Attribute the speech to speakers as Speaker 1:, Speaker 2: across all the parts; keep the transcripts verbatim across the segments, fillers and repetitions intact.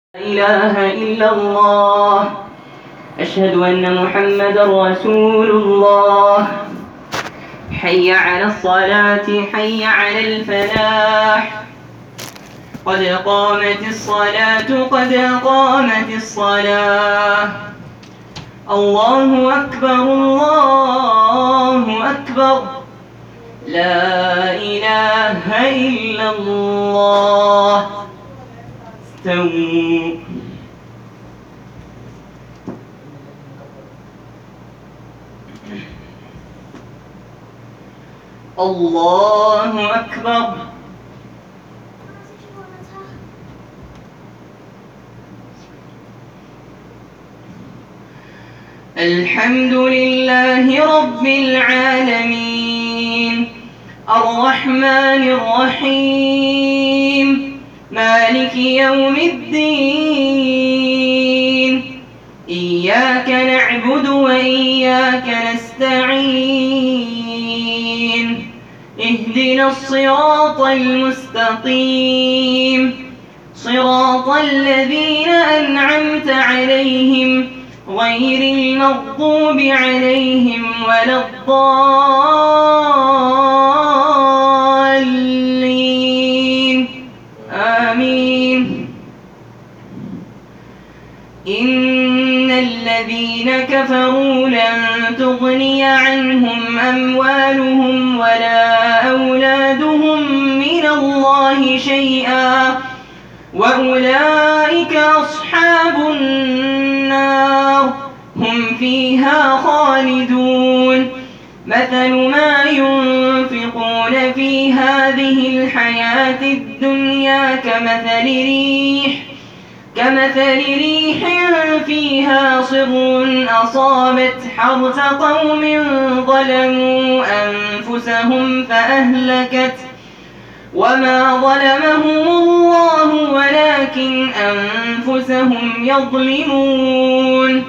Speaker 1: لا إله إلا الله. أشهد أن محمدا رسول الله. حي على الصلاة، حي على الفلاح. قد قامت الصلاة، قد قامت الصلاة. الله أكبر، الله أكبر. لا إله إلا الله. استووا. الله أكبر. الحمد لله رب العالمين، الرحمن الرحيم، مالك يوم الدين. إياك نعبد وإياك نستعين. اهدنا الصراط المستقيم، صراط الذين أنعمت عليهم غير المغضوب عليهم ولا الضالين. آمين. إن الذين كفروا لن تغني عنهم أموالهم ولا أولادهم من الله شيئا، وأولئك أصحاب النار، هم فيها خالدون. مثل ما ينفقون في هذه الحياة الدنيا كمثل ريح كمثل ريح فيها صر أصابت حرث قوم ظلموا أنفسهم فأهلكت، وما ظلمهم الله ولكن أنفسهم يظلمون.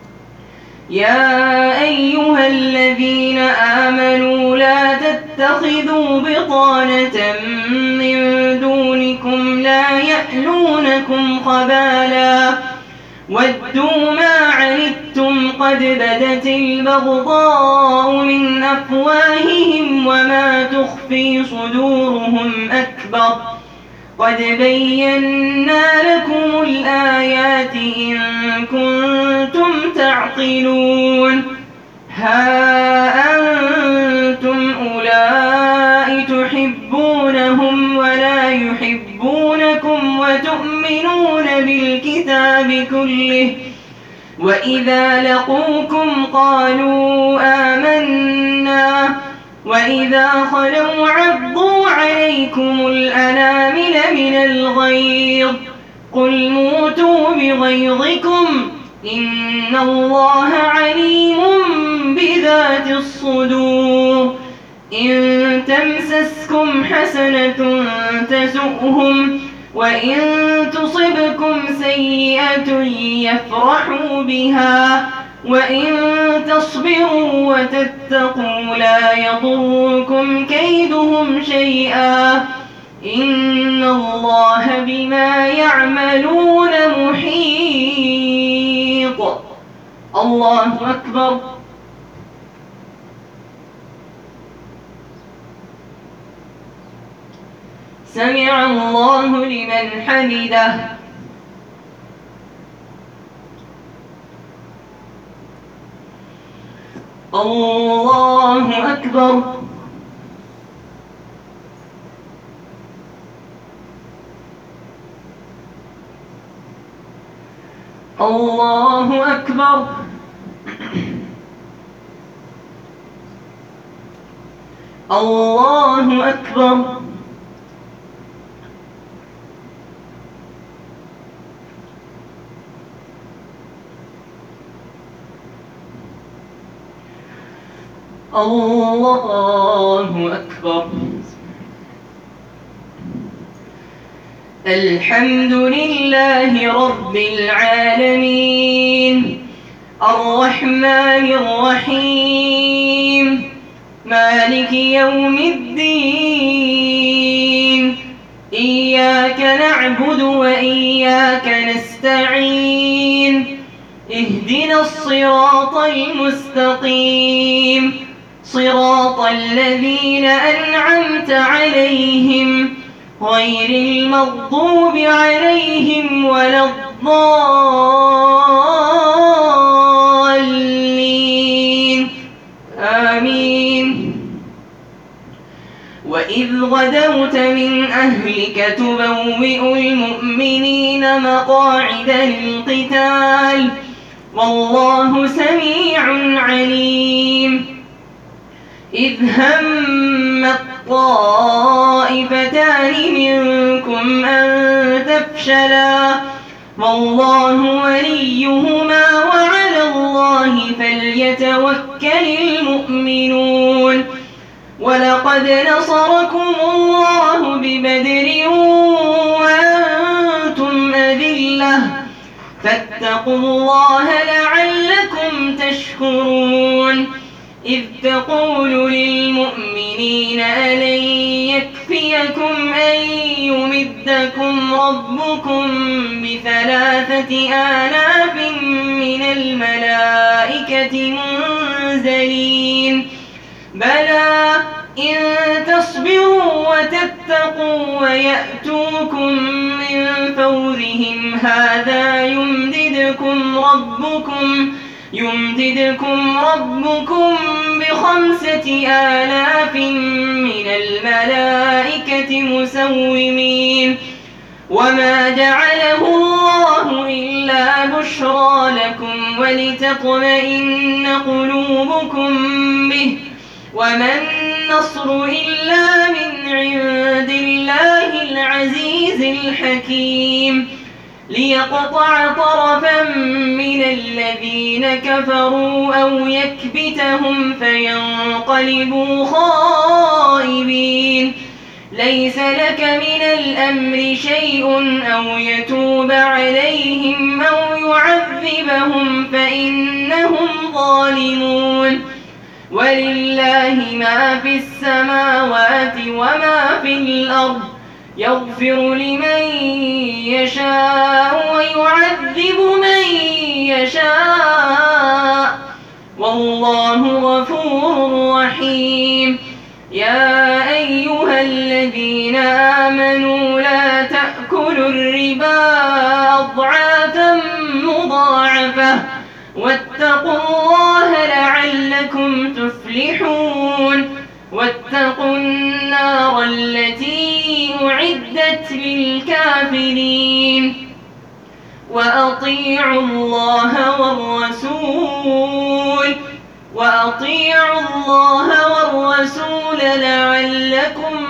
Speaker 1: يا أيها الذين آمنوا لا تتخذوا بطانة من دونكم لا يألونكم خبالا ودوا ما عنتم قد بدت البغضاء من أفواههم وما تخفي صدورهم أكبر. قد بينا لكم الآيات إن كنتم تعقلون. ها أنتم أولئك تحبونهم ولا يحبونكم وتؤمنون بالكتاب كله، وإذا لقوكم قالوا آمنا، وإذا خلوا عضوا عليكم الأنامل من الغيظ. قل موتوا بغيظكم إن الله عليم بذات الصدور. إن تمسسكم حسنة تسؤهم، وإن تصبكم سيئة يفرحوا بها، وإن تصبروا وتتقوا لا يضركم كيدهم شيئا، إن الله بما يعملون محيط. الله أكبر. سمع الله لمن حمده. الله أكبر. الله أكبر. الله أكبر. الله أكبر. الحمد لله رب العالمين، الرحمن الرحيم، مالك يوم الدين. إياك نعبد وإياك نستعين اهدنا الصراط المستقيم صراط الذين أنعمت عليهم غير المغضوب عليهم ولا الضالين آمين. وإذ غدوت من أهلك تبوئ المؤمنين مقاعد للقتال والله سميع عليم. إذ هم الطائفتان منكم أن تفشلا والله وليهما وعلى الله فليتوكل المؤمنون. ولقد نصركم الله ببدر وأنتم أذلة فاتقوا الله لعلكم تشكرون. إذ تقول للمؤمنين ألن يكفيكم أن يمدكم ربكم بثلاثة آلاف من الملائكة منزلين بلى إن تصبروا وتتقوا ويأتوكم من فورهم هذا يمددكم ربكم يمددكم ربكم بخمسة آلاف من الملائكة مسومين. وما جعله الله إلا بشرى لكم ولتطمئن قلوبكم به وما النصر إلا من عند الله العزيز الحكيم. ليقطع طرفا من الذين كفروا أو يكبتهم فينقلبوا خائبين. ليس لك من الأمر شيء أو يتوب عليهم أو يعذبهم فإنهم ظالمون. ولله ما في السماوات وما في الأرض يغفر لمن يشاء ويعذب من يشاء والله غفور رحيم. يا أيها الذين آمنوا لا تأكلوا الربا أضعافا مضاعفة واتقوا الله لعلكم تفلحون. واتقوا النار التي أعدت للكافرين. وأطيعوا الله والرسول وأطيعوا الله والرسول لعلكم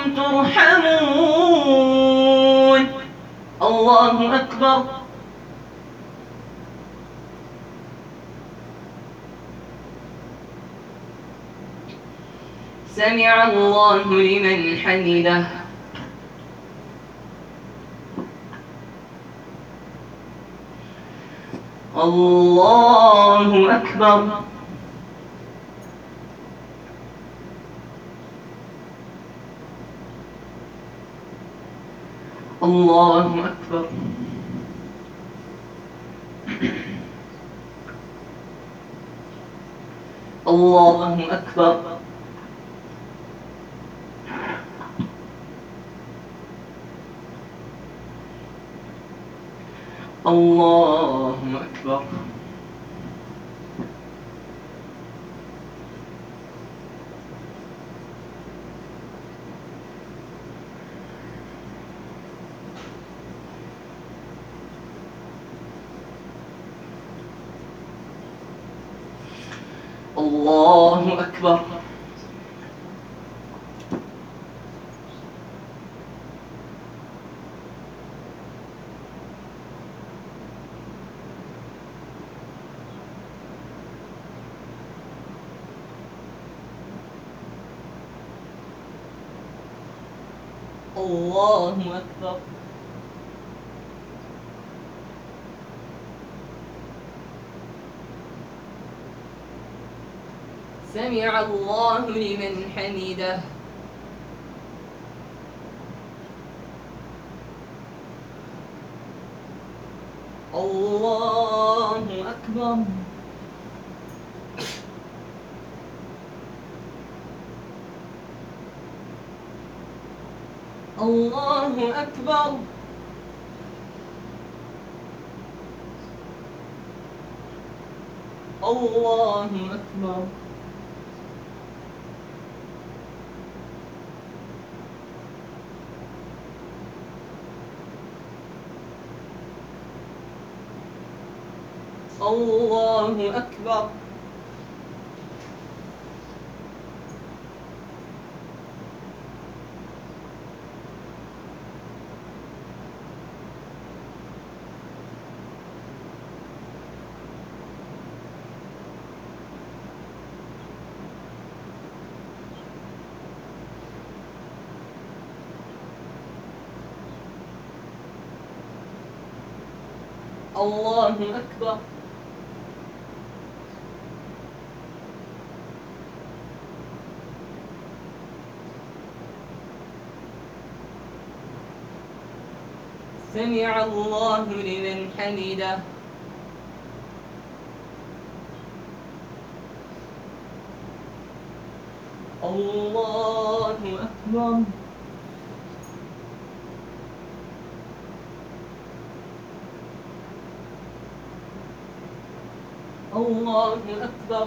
Speaker 1: ترحمون. الله أكبر. سمع الله لمن حمده. الله أكبر. الله أكبر. الله أكبر. الله أكبر. الله أكبر. الله أكبر. سمع الله لمن حمده. الله أكبر. الله أكبر. الله أكبر. الله أكبر. الله أكبر. سمع الله لمن حمده. الله أكبر. الله أكبر.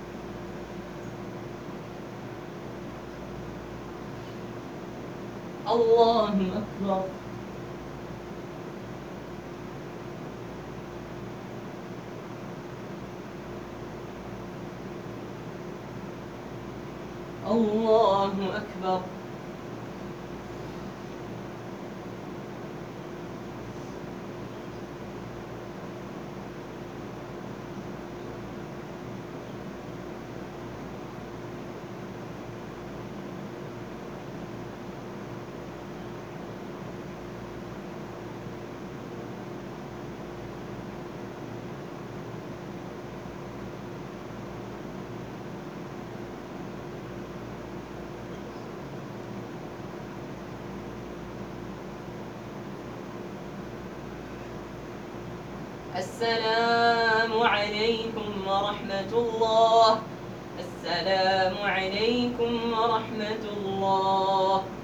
Speaker 1: الله أكبر. الله أكبر. السلام عليكم ورحمة الله. السلام عليكم ورحمة الله.